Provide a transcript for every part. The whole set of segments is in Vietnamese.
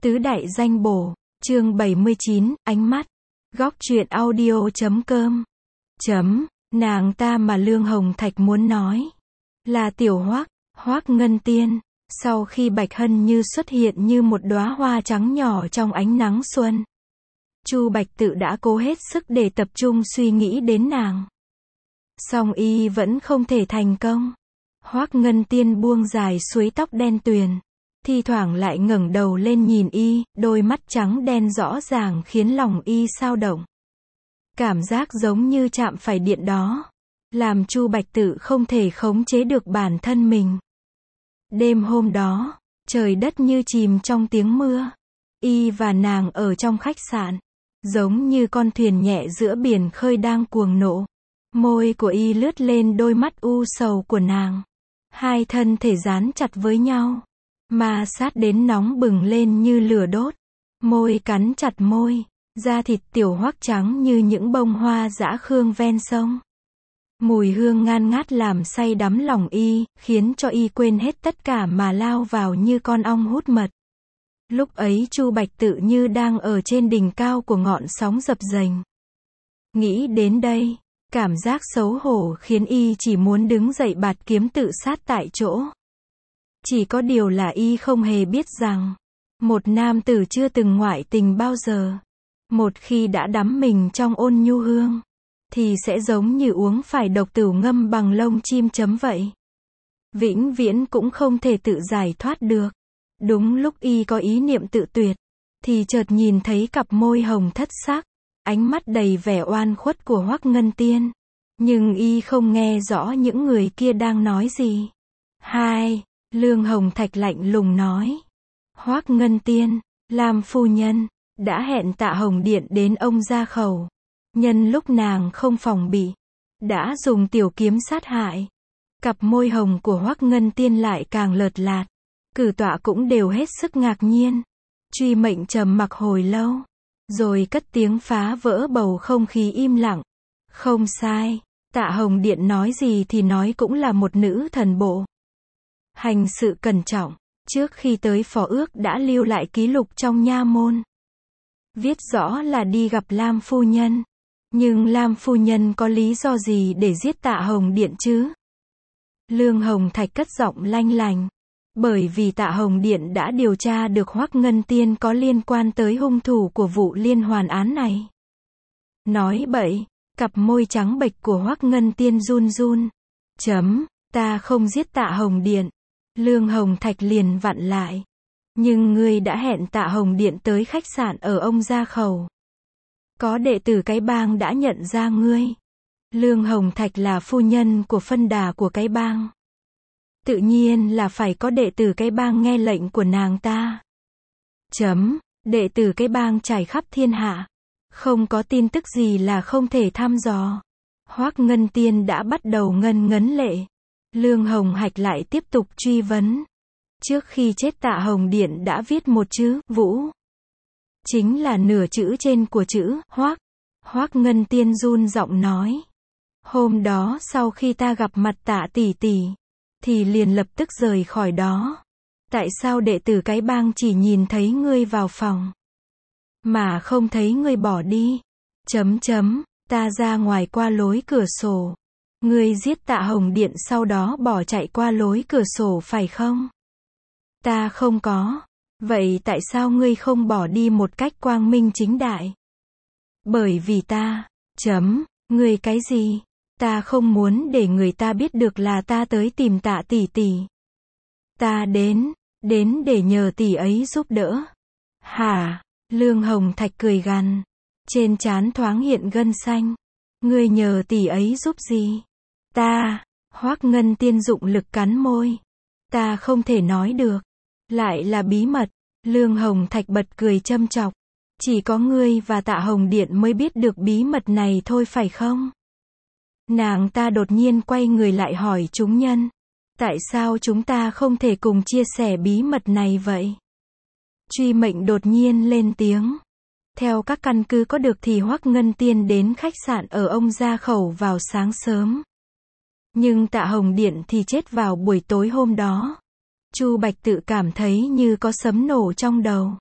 Tứ đại danh bổ, chương 79, ánh mắt. Góc truyện audio.com. Nàng ta mà Lương Hồng Thạch muốn nói là tiểu Hoắc, Hoắc Ngân Tiên. Sau khi Bạch Hân Như xuất hiện như một đóa hoa trắng nhỏ trong ánh nắng xuân, Chu Bạch Tự đã cố hết sức để tập trung suy nghĩ đến nàng. Song y vẫn không thể thành công. Hoắc Ngân Tiên buông dài suối tóc đen tuyền, thi thoảng lại ngẩng đầu lên nhìn y, đôi mắt trắng đen rõ ràng khiến lòng y xao động. Cảm giác giống như chạm phải điện đó, làm Chu Bạch Tự không thể khống chế được bản thân mình. Đêm hôm đó, trời đất như chìm trong tiếng mưa. Y và nàng ở trong khách sạn, giống như con thuyền nhẹ giữa biển khơi đang cuồng nộ. Môi của y lướt lên đôi mắt u sầu của nàng. Hai thân thể dán chặt với nhau, ma sát đến nóng bừng lên như lửa đốt. Môi cắn chặt môi, da thịt tiểu Hoắc trắng như những bông hoa dã khương ven sông. Mùi hương ngan ngát làm say đắm lòng y, khiến cho y quên hết tất cả mà lao vào như con ong hút mật. Lúc ấy Chu Bạch Tự như đang ở trên đỉnh cao của ngọn sóng dập dềnh. Nghĩ đến đây, cảm giác xấu hổ khiến y chỉ muốn đứng dậy bạt kiếm tự sát tại chỗ. Chỉ có điều là y không hề biết rằng, một nam tử chưa từng ngoại tình bao giờ, một khi đã đắm mình trong ôn nhu hương, thì sẽ giống như uống phải độc tửu ngâm bằng lông chim chấm vậy. Vĩnh viễn cũng không thể tự giải thoát được. Đúng lúc y có ý niệm tự tuyệt, thì chợt nhìn thấy cặp môi hồng thất sắc, ánh mắt đầy vẻ oan khuất của Hoắc Ngân Tiên. Nhưng y không nghe rõ những người kia đang nói gì. Lương Hồng Thạch lạnh lùng nói. Hoắc Ngân Tiên, Lam phu nhân, đã hẹn Tạ Hồng Điện đến ông gia khẩu. Nhân lúc nàng không phòng bị, đã dùng tiểu kiếm sát hại. Cặp môi hồng của Hoắc Ngân Tiên lại càng lợt lạt. Cử tọa cũng đều hết sức ngạc nhiên. Truy Mệnh trầm mặc hồi lâu, rồi cất tiếng phá vỡ bầu không khí im lặng. Không sai, Tạ Hồng Điện nói gì thì nói cũng là một nữ thần bộ. Hành sự cẩn trọng, trước khi tới phó ước đã lưu lại ký lục trong nha môn. Viết rõ là đi gặp Lam phu nhân. Nhưng Lam phu nhân có lý do gì để giết Tạ Hồng Điện chứ? Lương Hồng Thạch cất giọng lanh lành. Bởi vì Tạ Hồng Điện đã điều tra được Hoắc Ngân Tiên có liên quan tới hung thủ của vụ liên hoàn án này. Nói bậy, cặp môi trắng bệch của Hoắc Ngân Tiên run run. Ta không giết Tạ Hồng Điện. Lương Hồng Thạch liền vặn lại. Nhưng ngươi đã hẹn Tạ Hồng Điện tới khách sạn ở ông gia khẩu. Có đệ tử cái bang đã nhận ra ngươi. Lương Hồng Thạch là phu nhân của phân đà của cái bang. Tự nhiên là phải có đệ tử cái bang nghe lệnh của nàng ta. Đệ tử cái bang trải khắp thiên hạ. Không có tin tức gì là không thể thăm dò. Hoắc Ngân Tiên đã bắt đầu ngân ngấn lệ. Lương Hồng Hạch lại tiếp tục truy vấn. Trước khi chết Tạ Hồng Điện đã viết một chữ, Vũ. Chính là nửa chữ trên của chữ, Hoắc. Hoắc Ngân Tiên run giọng nói. Hôm đó sau khi ta gặp mặt Tạ tỷ tỷ, thì liền lập tức rời khỏi đó. Tại sao đệ tử cái bang chỉ nhìn thấy ngươi vào phòng, mà không thấy ngươi bỏ đi? Ta ra ngoài qua lối cửa sổ. Ngươi giết Tạ Hồng Điện sau đó bỏ chạy qua lối cửa sổ phải không? Ta không có. Vậy tại sao ngươi không bỏ đi một cách quang minh chính đại? Bởi vì ta. Ngươi cái gì? Ta không muốn để người ta biết được là ta tới tìm Tạ tỷ tỷ. Ta đến để nhờ tỷ ấy giúp đỡ. Hả? Lương Hồng Thạch cười gằn. Trên trán thoáng hiện gân xanh. Ngươi nhờ tỷ ấy giúp gì? Hoắc Ngân Tiên dụng lực cắn môi. Ta không thể nói được. Lại là bí mật. Lương Hồng Thạch bật cười châm chọc. Chỉ có ngươi và Tạ Hồng Điện mới biết được bí mật này thôi phải không? Nàng ta đột nhiên quay người lại hỏi chúng nhân. Tại sao chúng ta không thể cùng chia sẻ bí mật này vậy? Truy Mệnh đột nhiên lên tiếng. Theo các căn cứ có được thì Hoắc Ngân Tiên đến khách sạn ở ông gia khẩu vào sáng sớm. Nhưng Tạ Hồng Điện thì chết vào buổi tối hôm đó. Chu Bạch Tự cảm thấy như có sấm nổ trong đầu.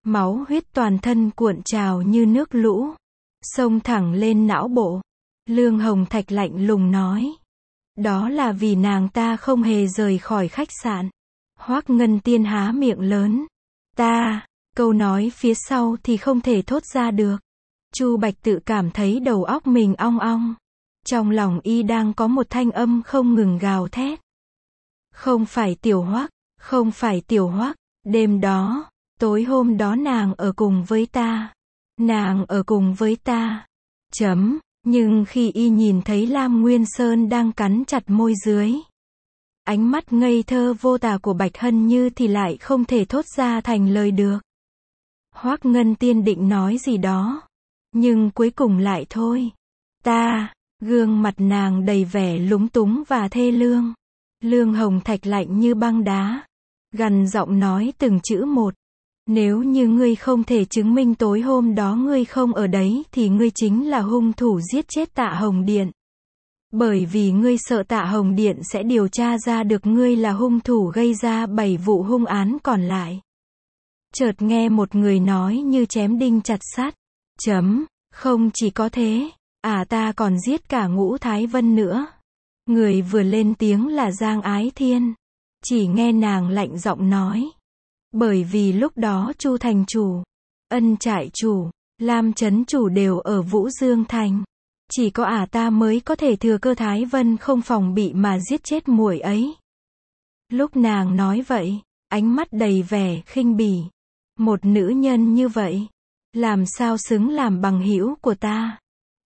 Máu huyết toàn thân cuộn trào như nước lũ, xông thẳng lên não bộ. Lương Hồng Thạch lạnh lùng nói. Đó là vì nàng ta không hề rời khỏi khách sạn. Hoắc Ngân Tiên há miệng lớn. Ta, câu nói phía sau thì không thể thốt ra được. Chu Bạch tự cảm thấy đầu óc mình ong ong. Trong lòng y đang có một thanh âm không ngừng gào thét. Không phải Tiểu Hoắc, không phải Tiểu Hoắc, đêm đó, tối hôm đó nàng ở cùng với ta. Nàng ở cùng với ta. Nhưng khi y nhìn thấy Lam Nguyên Sơn đang cắn chặt môi dưới, ánh mắt ngây thơ vô tà của Bạch Hân Như thì lại không thể thốt ra thành lời được. Hoắc Ngân Tiên định nói gì đó, nhưng cuối cùng lại thôi. Ta, gương mặt nàng đầy vẻ lúng túng và thê lương. Lương Hồng Thạch lạnh như băng đá, gằn giọng nói từng chữ một. Nếu như ngươi không thể chứng minh tối hôm đó ngươi không ở đấy thì ngươi chính là hung thủ giết chết Tạ Hồng Điện. Bởi vì ngươi sợ Tạ Hồng Điện sẽ điều tra ra được ngươi là hung thủ gây ra 7 vụ hung án còn lại. Chợt nghe một người nói như chém đinh chặt sắt. Không chỉ có thế, ta còn giết cả Ngũ Thái Vân nữa. Người vừa lên tiếng là Giang Ái Thiên. Chỉ nghe nàng lạnh giọng nói. Bởi vì lúc đó Chu thành chủ, Ân trại chủ, Lam trấn chủ đều ở Vũ Dương thành. Chỉ có ta mới có thể thừa cơ Thái Vân không phòng bị mà giết chết muội ấy. Lúc nàng nói vậy, ánh mắt đầy vẻ khinh bỉ. Một nữ nhân như vậy, làm sao xứng làm bằng hữu của ta?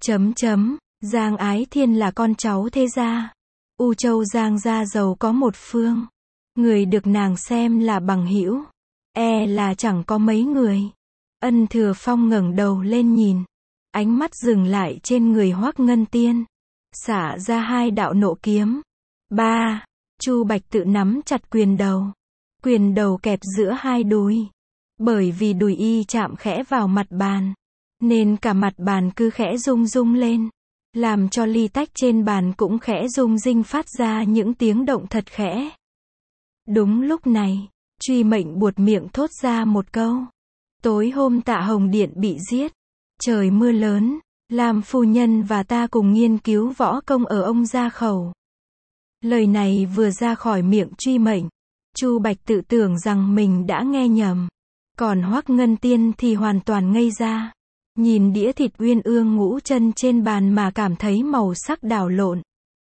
Giang Ái Thiên là con cháu thế gia. U Châu Giang gia giàu có một phương. Người được nàng xem là bằng hữu, là chẳng có mấy người. Ân Thừa Phong ngẩng đầu lên nhìn, ánh mắt dừng lại trên người Hoắc Ngân Tiên, xả ra 2 đạo nộ kiếm. Chu Bạch tự nắm chặt quyền đầu kẹp giữa 2 đùi. Bởi vì đùi y chạm khẽ vào mặt bàn, nên cả mặt bàn cứ khẽ rung rung lên, làm cho ly tách trên bàn cũng khẽ rung rinh phát ra những tiếng động thật khẽ. Đúng lúc này, Truy Mệnh buột miệng thốt ra một câu. Tối hôm Tạ Hồng Điện bị giết, trời mưa lớn, Lam phu nhân và ta cùng nghiên cứu võ công ở ông gia khẩu. Lời này vừa ra khỏi miệng Truy Mệnh, Chu Bạch tự tưởng rằng mình đã nghe nhầm. Còn Hoắc Ngân Tiên thì hoàn toàn ngây ra. Nhìn đĩa thịt uyên ương ngũ chân trên bàn mà cảm thấy màu sắc đảo lộn.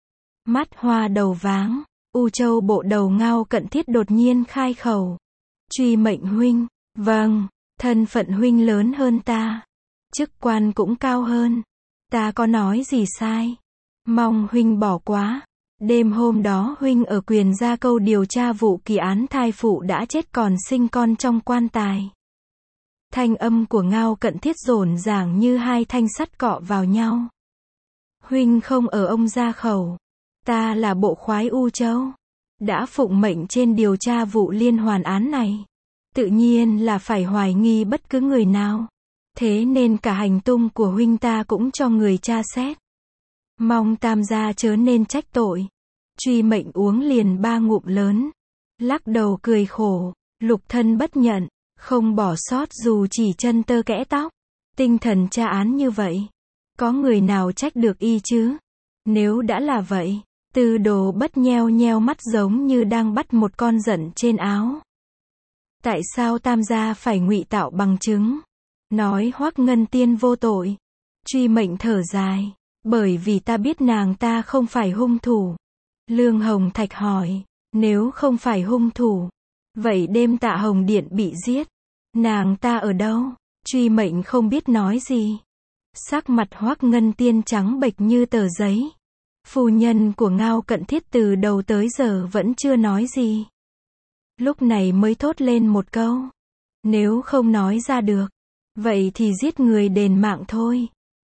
Mắt hoa đầu váng. U Châu bộ đầu Ngao Cận Thiết đột nhiên khai khẩu. Truy Mệnh huynh. Vâng, thân phận huynh lớn hơn ta. Chức quan cũng cao hơn. Ta có nói gì sai? Mong huynh bỏ quá. Đêm hôm đó huynh ở Quyền Gia Câu điều tra vụ kỳ án thai phụ đã chết còn sinh con trong quan tài. Thanh âm của Ngao Cận Thiết rồn ràng như 2 thanh sắt cọ vào nhau. Huynh không ở ông gia khẩu. Ta là bộ khoái U Châu, đã phụng mệnh trên điều tra vụ liên hoàn án này. Tự nhiên là phải hoài nghi bất cứ người nào. Thế nên cả hành tung của huynh ta cũng cho người tra xét. Mong tam gia chớ nên trách tội. Truy Mệnh uống liền 3 ngụm lớn, lắc đầu cười khổ, lục thân bất nhận, không bỏ sót dù chỉ chân tơ kẽ tóc. Tinh thần tra án như vậy, có người nào trách được y chứ? Nếu đã là vậy, Tư Đồ Bất nheo nheo mắt giống như đang bắt một con giận trên áo. Tại sao tam gia phải ngụy tạo bằng chứng, nói Hoắc Ngân Tiên vô tội? Truy Mệnh thở dài, bởi vì ta biết nàng ta không phải hung thủ. Lương Hồng Thạch hỏi, nếu không phải hung thủ, vậy đêm Tạ Hồng Điện bị giết, nàng ta ở đâu? Truy Mệnh không biết nói gì. Sắc mặt Hoắc Ngân Tiên trắng bệch như tờ giấy. Phu nhân của Ngao Cận Thiết từ đầu tới giờ vẫn chưa nói gì. Lúc này mới thốt lên một câu. Nếu không nói ra được, vậy thì giết người đền mạng thôi.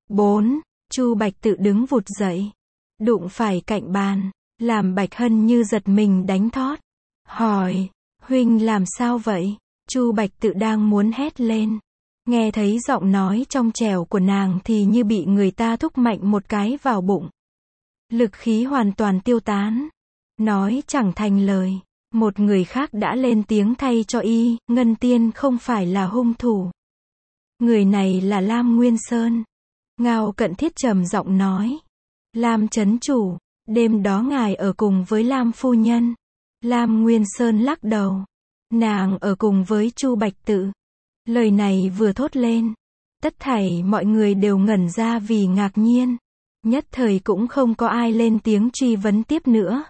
4. Chu Bạch tự đứng vụt dậy, đụng phải cạnh bàn, làm Bạch Hân Như giật mình đánh thót. Hỏi, huynh làm sao vậy? Chu Bạch tự đang muốn hét lên. Nghe thấy giọng nói trong trẻo của nàng thì như bị người ta thúc mạnh một cái vào bụng. Lực khí hoàn toàn tiêu tán. Nói chẳng thành lời. Một người khác đã lên tiếng thay cho y, Ngân Tiên không phải là hung thủ. Người này là Lam Nguyên Sơn. Ngao Cận Thiết trầm giọng nói. Lam trấn chủ, đêm đó ngài ở cùng với Lam phu nhân. Lam Nguyên Sơn lắc đầu. Nàng ở cùng với Chu Bạch Tự. Lời này vừa thốt lên, tất thảy mọi người đều ngẩn ra vì ngạc nhiên. Nhất thời cũng không có ai lên tiếng truy vấn tiếp nữa.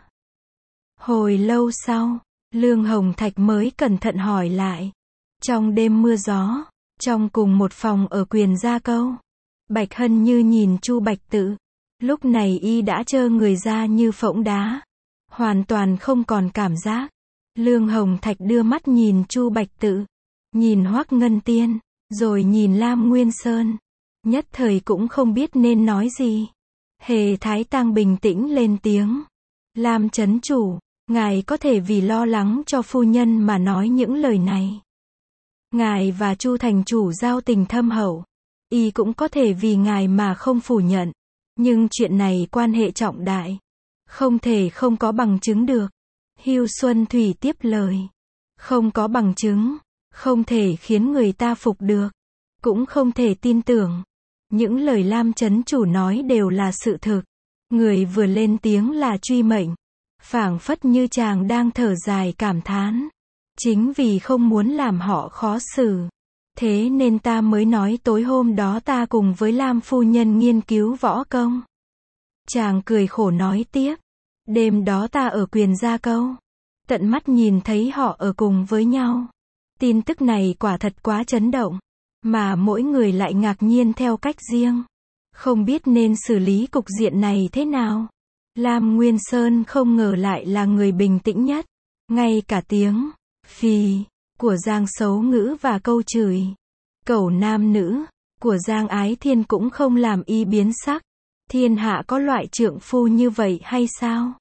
Hồi lâu sau, Lương Hồng Thạch mới cẩn thận hỏi lại. Trong đêm mưa gió, trong cùng một phòng ở Quyền Gia Câu, Bạch Hân Như nhìn Chu Bạch Tự. Lúc này y đã trơ người ra như phỗng đá, hoàn toàn không còn cảm giác. Lương Hồng Thạch đưa mắt nhìn Chu Bạch Tự, nhìn Hoắc Ngân Tiên, rồi nhìn Lam Nguyên Sơn. Nhất thời cũng không biết nên nói gì. Hề Thái Tang bình tĩnh lên tiếng. Lam trấn chủ, ngài có thể vì lo lắng cho phu nhân mà nói những lời này. Ngài và Chu thành chủ giao tình thâm hậu, y cũng có thể vì ngài mà không phủ nhận. Nhưng chuyện này quan hệ trọng đại, không thể không có bằng chứng được. Hưu Xuân Thủy tiếp lời. Không có bằng chứng, không thể khiến người ta phục được, cũng không thể tin tưởng. Những lời Lam trấn chủ nói đều là sự thực. Người vừa lên tiếng là Truy Mệnh, phảng phất như chàng đang thở dài cảm thán. Chính vì không muốn làm họ khó xử, thế nên ta mới nói tối hôm đó ta cùng với Lam phu nhân nghiên cứu võ công. Chàng cười khổ nói tiếp. Đêm đó ta ở Quyền Gia Câu, tận mắt nhìn thấy họ ở cùng với nhau. Tin tức này quả thật quá chấn động, mà mỗi người lại ngạc nhiên theo cách riêng, không biết nên xử lý cục diện này thế nào. Lam Nguyên Sơn không ngờ lại là người bình tĩnh nhất. Ngay cả tiếng phì của Giang Sấu Ngữ và câu chửi cẩu nam nữ của Giang Ái Thiên cũng không làm y biến sắc. Thiên hạ có loại trượng phu như vậy hay sao?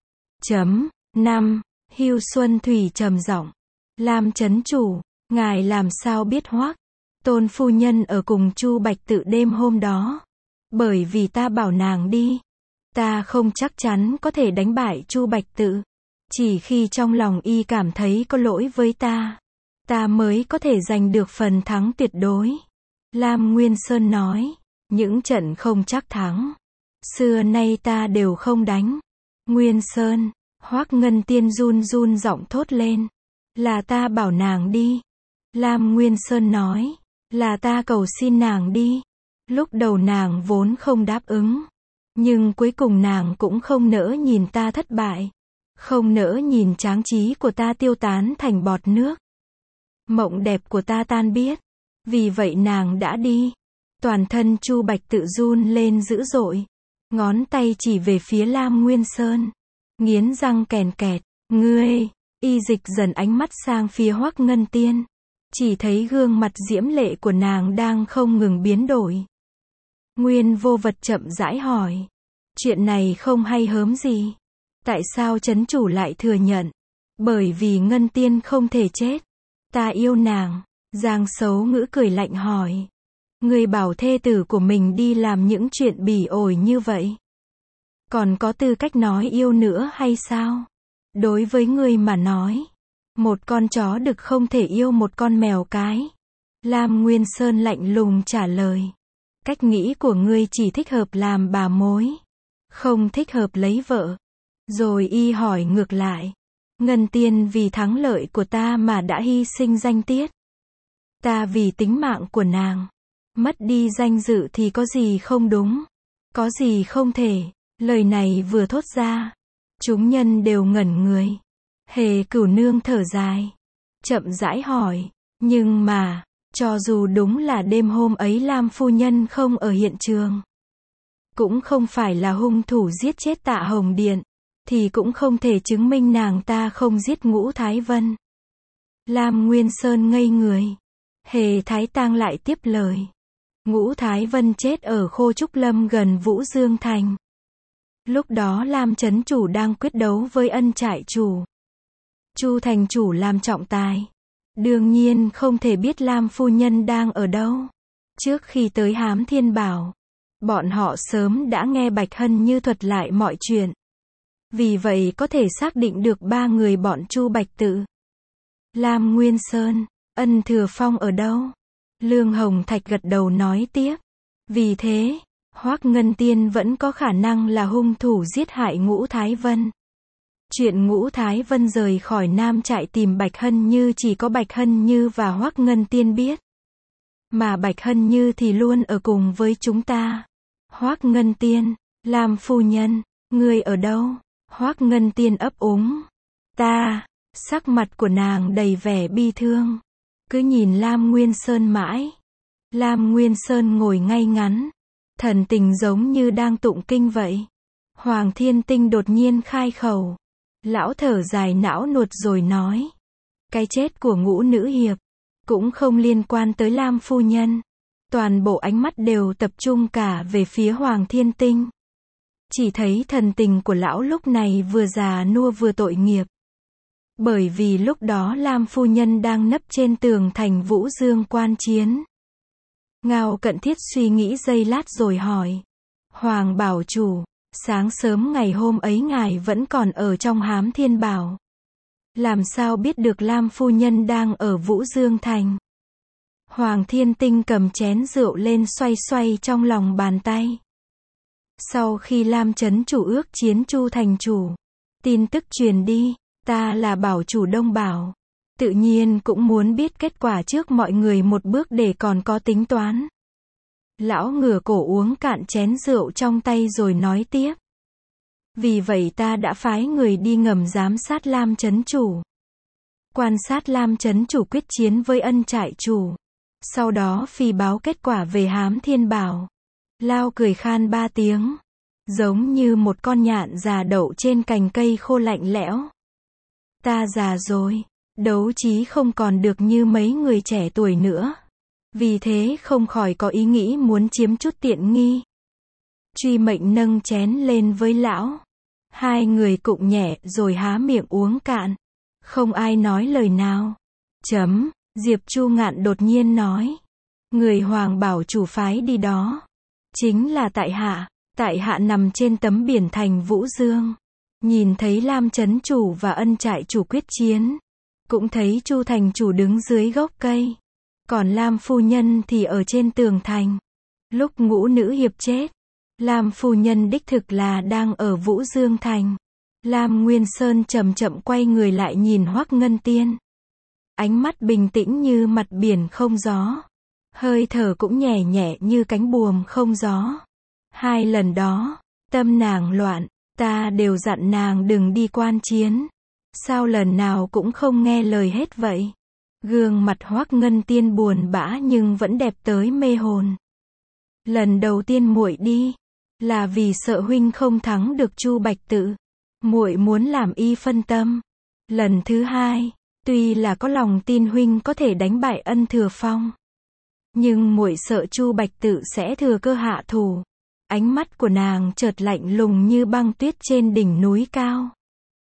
5. Hưu Xuân Thủy trầm giọng. Lam trấn chủ, ngài làm sao biết Hoắc Tôn phu nhân ở cùng Chu Bạch Tự đêm hôm đó? Bởi vì ta bảo nàng đi. Ta không chắc chắn có thể đánh bại Chu Bạch Tự. Chỉ khi trong lòng y cảm thấy có lỗi với ta mới có thể giành được phần thắng tuyệt đối. Lam Nguyên Sơn nói. Những trận không chắc thắng, xưa nay ta đều không đánh. Nguyên Sơn, Hoắc Ngân Tiên run run giọng thốt lên. Là ta bảo nàng đi. Lam Nguyên Sơn nói. Là ta cầu xin nàng đi. Lúc đầu nàng vốn không đáp ứng, nhưng cuối cùng nàng cũng không nỡ nhìn ta thất bại, không nỡ nhìn tráng trí của ta tiêu tán thành bọt nước, mộng đẹp của ta tan biếc. Vì vậy nàng đã đi. Toàn thân Chu Bạch Tự run lên dữ dội, ngón tay chỉ về phía Lam Nguyên Sơn, nghiến răng kèn kẹt. Ngươi! Y dịch dần ánh mắt sang phía Hoắc Ngân Tiên, chỉ thấy gương mặt diễm lệ của nàng đang không ngừng biến đổi. Nguyên Vô Vật chậm rãi hỏi. Chuyện này không hay hớm gì. Tại sao trấn chủ lại thừa nhận? Bởi vì Ngân Tiên không thể chết. Ta yêu nàng. Giang Sấu Ngữ cười lạnh hỏi. Ngươi bảo thê tử của mình đi làm những chuyện bỉ ổi như vậy, còn có tư cách nói yêu nữa hay sao? Đối với ngươi mà nói, một con chó đực không thể yêu một con mèo cái. Lam Nguyên Sơn lạnh lùng trả lời. Cách nghĩ của ngươi chỉ thích hợp làm bà mối, không thích hợp lấy vợ. Rồi y hỏi ngược lại. Ngân Tiên vì thắng lợi của ta mà đã hy sinh danh tiết. Ta vì tính mạng của nàng, mất đi danh dự thì có gì không đúng, có gì không thể. Lời này vừa thốt ra, chúng nhân đều ngẩn người. Hề Cửu Nương thở dài, chậm rãi hỏi. Nhưng mà, cho dù đúng là đêm hôm ấy Lam phu nhân không ở hiện trường, cũng không phải là hung thủ giết chết Tạ Hồng Điện, thì cũng không thể chứng minh nàng ta không giết Ngũ Thái Vân. Lam Nguyên Sơn ngây người. Hề Thái Tang lại tiếp lời. Ngũ Thái Vân chết ở Khô Trúc Lâm gần Vũ Dương Thành. Lúc đó Lam trấn chủ đang quyết đấu với Ân trại chủ. Chu thành chủ làm trọng tài, đương nhiên không thể biết Lam phu nhân đang ở đâu. Trước khi tới Hám Thiên Bảo, bọn họ sớm đã nghe Bạch Hân Như thuật lại mọi chuyện. Vì vậy có thể xác định được ba người bọn Chu Bạch Tự. Lam Nguyên Sơn, Ân Thừa Phong ở đâu? Lương Hồng Thạch gật đầu nói tiếp. Vì thế, Hoắc Ngân Tiên vẫn có khả năng là hung thủ giết hại Ngũ Thái Vân. Chuyện Ngũ Thái Vân rời khỏi Nam Trại tìm Bạch Hân Như chỉ có Bạch Hân Như và Hoắc Ngân Tiên biết. Mà Bạch Hân Như thì luôn ở cùng với chúng ta. Hoắc Ngân Tiên, Lam phu nhân, ngươi ở đâu? Hoắc Ngân Tiên ấp úng. Ta, sắc mặt của nàng đầy vẻ bi thương. Cứ nhìn Lam Nguyên Sơn mãi. Lam Nguyên Sơn ngồi ngay ngắn. Thần tình giống như đang tụng kinh vậy. Hoàng Thiên Tinh đột nhiên khai khẩu. Lão thở dài não nuột rồi nói. Cái chết của Ngũ nữ hiệp cũng không liên quan tới Lam phu nhân. Toàn bộ ánh mắt đều tập trung cả về phía Hoàng Thiên Tinh. Chỉ thấy thần tình của lão lúc này vừa già nua vừa tội nghiệp. Bởi vì lúc đó Lam phu nhân đang nấp trên tường thành Vũ Dương quan chiến. Ngao Cận Thiết suy nghĩ giây lát rồi hỏi. Hoàng bảo chủ, sáng sớm ngày hôm ấy ngài vẫn còn ở trong Hám Thiên Bảo. Làm sao biết được Lam phu nhân đang ở Vũ Dương thành? Hoàng Thiên Tinh cầm chén rượu lên xoay xoay trong lòng bàn tay. Sau khi Lam Chấn chủ ước chiến Chu thành chủ, tin tức truyền đi, ta là bảo chủ Đông Bảo. Tự nhiên cũng muốn biết kết quả trước mọi người một bước để còn có tính toán. Lão ngửa cổ uống cạn chén rượu trong tay rồi nói tiếp. Vì vậy ta đã phái người đi ngầm giám sát Lam Chấn chủ. Quan sát Lam Chấn chủ quyết chiến với Ân trại chủ. Sau đó phi báo kết quả về Hám Thiên Bảo. Lao cười khan 3 tiếng. Giống như một con nhạn già đậu trên cành cây khô lạnh lẽo. Ta già rồi. Đấu trí không còn được như mấy người trẻ tuổi nữa. Vì thế không khỏi có ý nghĩ muốn chiếm chút tiện nghi. Truy Mệnh nâng chén lên với lão. Hai người cụng nhẹ rồi há miệng uống cạn. Không ai nói lời nào. Diệp Chu Ngạn đột nhiên nói. Người Hoàng bảo chủ phái đi đó. Chính là tại hạ. Tại hạ nằm trên tấm biển thành Vũ Dương. Nhìn thấy Lam Chấn chủ và Ân trại chủ quyết chiến. Cũng thấy Chu thành chủ đứng dưới gốc cây. Còn Lam phu nhân thì ở trên tường thành. Lúc Ngũ nữ hiệp chết, Lam phu nhân đích thực là đang ở Vũ Dương thành. Lam Nguyên Sơn chậm chậm quay người lại nhìn Hoắc Ngân Tiên. Ánh mắt bình tĩnh như mặt biển không gió. Hơi thở cũng nhẹ nhẹ như cánh buồm không gió. 2 lần đó, tâm nàng loạn, ta đều dặn nàng đừng đi quan chiến. Sao lần nào cũng không nghe lời hết vậy? Gương mặt Hoắc Ngân Tiên buồn bã nhưng vẫn đẹp tới mê hồn. Lần đầu tiên muội đi, là vì sợ huynh không thắng được Chu Bạch Tự. Muội muốn làm y phân tâm. Lần thứ hai, tuy là có lòng tin huynh có thể đánh bại Ân Thừa Phong, nhưng muội sợ Chu Bạch Tự sẽ thừa cơ hạ thủ. Ánh mắt của nàng chợt lạnh lùng như băng tuyết trên đỉnh núi cao.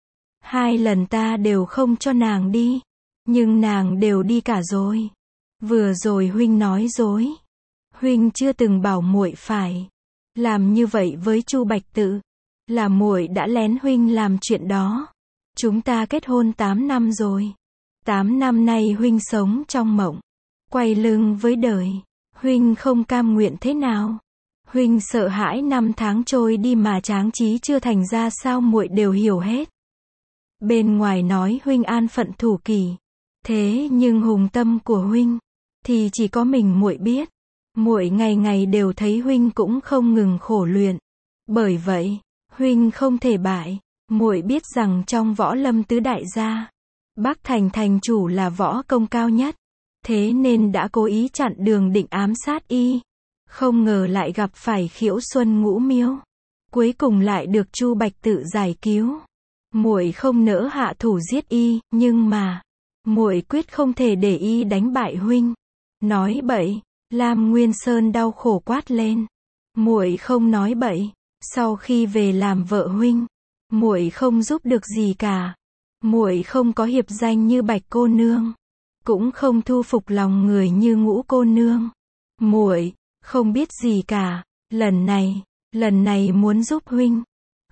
2 lần ta đều không cho nàng đi, nhưng nàng đều đi cả rồi. Vừa rồi huynh nói dối. Huynh chưa từng bảo muội phải làm như vậy với Chu Bạch Tự. Là muội đã lén huynh làm chuyện đó. Chúng ta kết hôn 8 năm rồi. 8 năm nay huynh sống trong mộng, quay lưng với đời. Huynh không cam nguyện thế nào? Huynh sợ hãi 5 tháng trôi đi mà tráng trí chưa thành ra sao muội đều hiểu hết. Bên ngoài nói huynh an phận thủ kỷ, thế nhưng hùng tâm của huynh thì chỉ có mình muội biết. Muội ngày ngày đều thấy huynh cũng không ngừng khổ luyện. Bởi vậy, huynh không thể bại. Muội biết rằng trong võ lâm tứ đại gia, Bắc Thành thành chủ là võ công cao nhất. Thế nên đã cố ý chặn đường định ám sát y. Không ngờ lại gặp phải Khiễu Xuân Ngũ Miêu. Cuối cùng lại được Chu Bạch Tự giải cứu. Muội không nỡ hạ thủ giết y, nhưng mà muội quyết không thể để y đánh bại huynh. Nói bậy. Lam Nguyên Sơn đau khổ quát lên. Muội không nói bậy. Sau khi về làm vợ huynh, muội không giúp được gì cả. Muội không có hiệp danh như Bạch cô nương, cũng không thu phục lòng người như Ngũ cô nương. Muội không biết gì cả. Lần này muốn giúp huynh,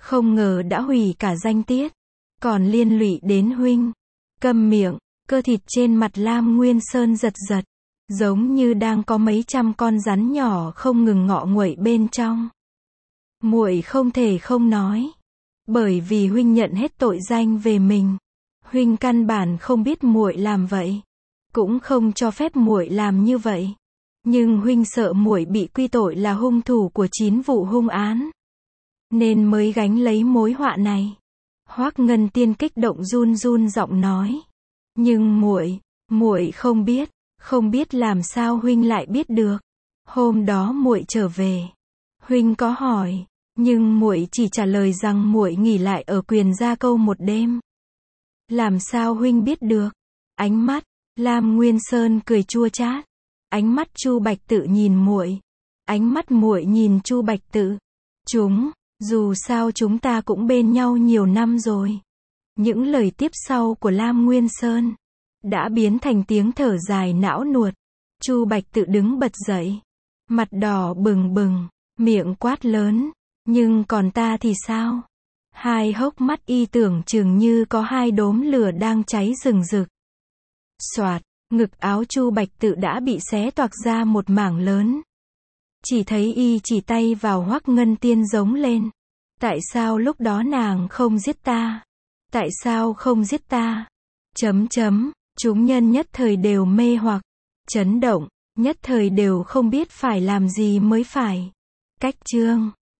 Không ngờ đã hủy cả danh tiết, còn liên lụy đến huynh. Câm miệng, cơ thịt trên mặt Lam Nguyên Sơn giật giật, giống như đang có mấy trăm con rắn nhỏ không ngừng ngọ nguậy bên trong. Muội không thể không nói, bởi vì huynh nhận hết tội danh về mình. Huynh căn bản không biết muội làm vậy, cũng không cho phép muội làm như vậy. Nhưng huynh sợ muội bị quy tội là hung thủ của 9 vụ hung án, nên mới gánh lấy mối họa này. Hoắc Ngân Tiên kích động run run giọng nói. Nhưng muội không biết làm sao huynh lại biết được. Hôm đó muội trở về, huynh có hỏi, nhưng muội chỉ trả lời rằng muội nghỉ lại ở Quyền Gia Câu một đêm. Làm sao huynh biết được? Ánh mắt Lam Nguyên Sơn cười chua chát. Ánh mắt Chu Bạch Tự nhìn muội, ánh mắt muội nhìn Chu Bạch Tự. Dù sao chúng ta cũng bên nhau nhiều năm rồi. Những lời tiếp sau của Lam Nguyên Sơn đã biến thành tiếng thở dài não nuột. Chu Bạch Tự đứng bật dậy, mặt đỏ bừng bừng, miệng quát lớn, nhưng còn ta thì sao? Hai hốc mắt y tưởng chừng như có hai đốm lửa đang cháy rừng rực. Soạt, ngực áo Chu Bạch Tự đã bị xé toạc ra một mảng lớn. Chỉ thấy y chỉ tay vào Hoắc Ngân Tiên giống lên. Tại sao lúc đó nàng không giết ta? Tại sao không giết ta? Chúng nhân nhất thời đều mê hoặc, chấn động, nhất thời đều không biết phải làm gì mới phải. Cách chương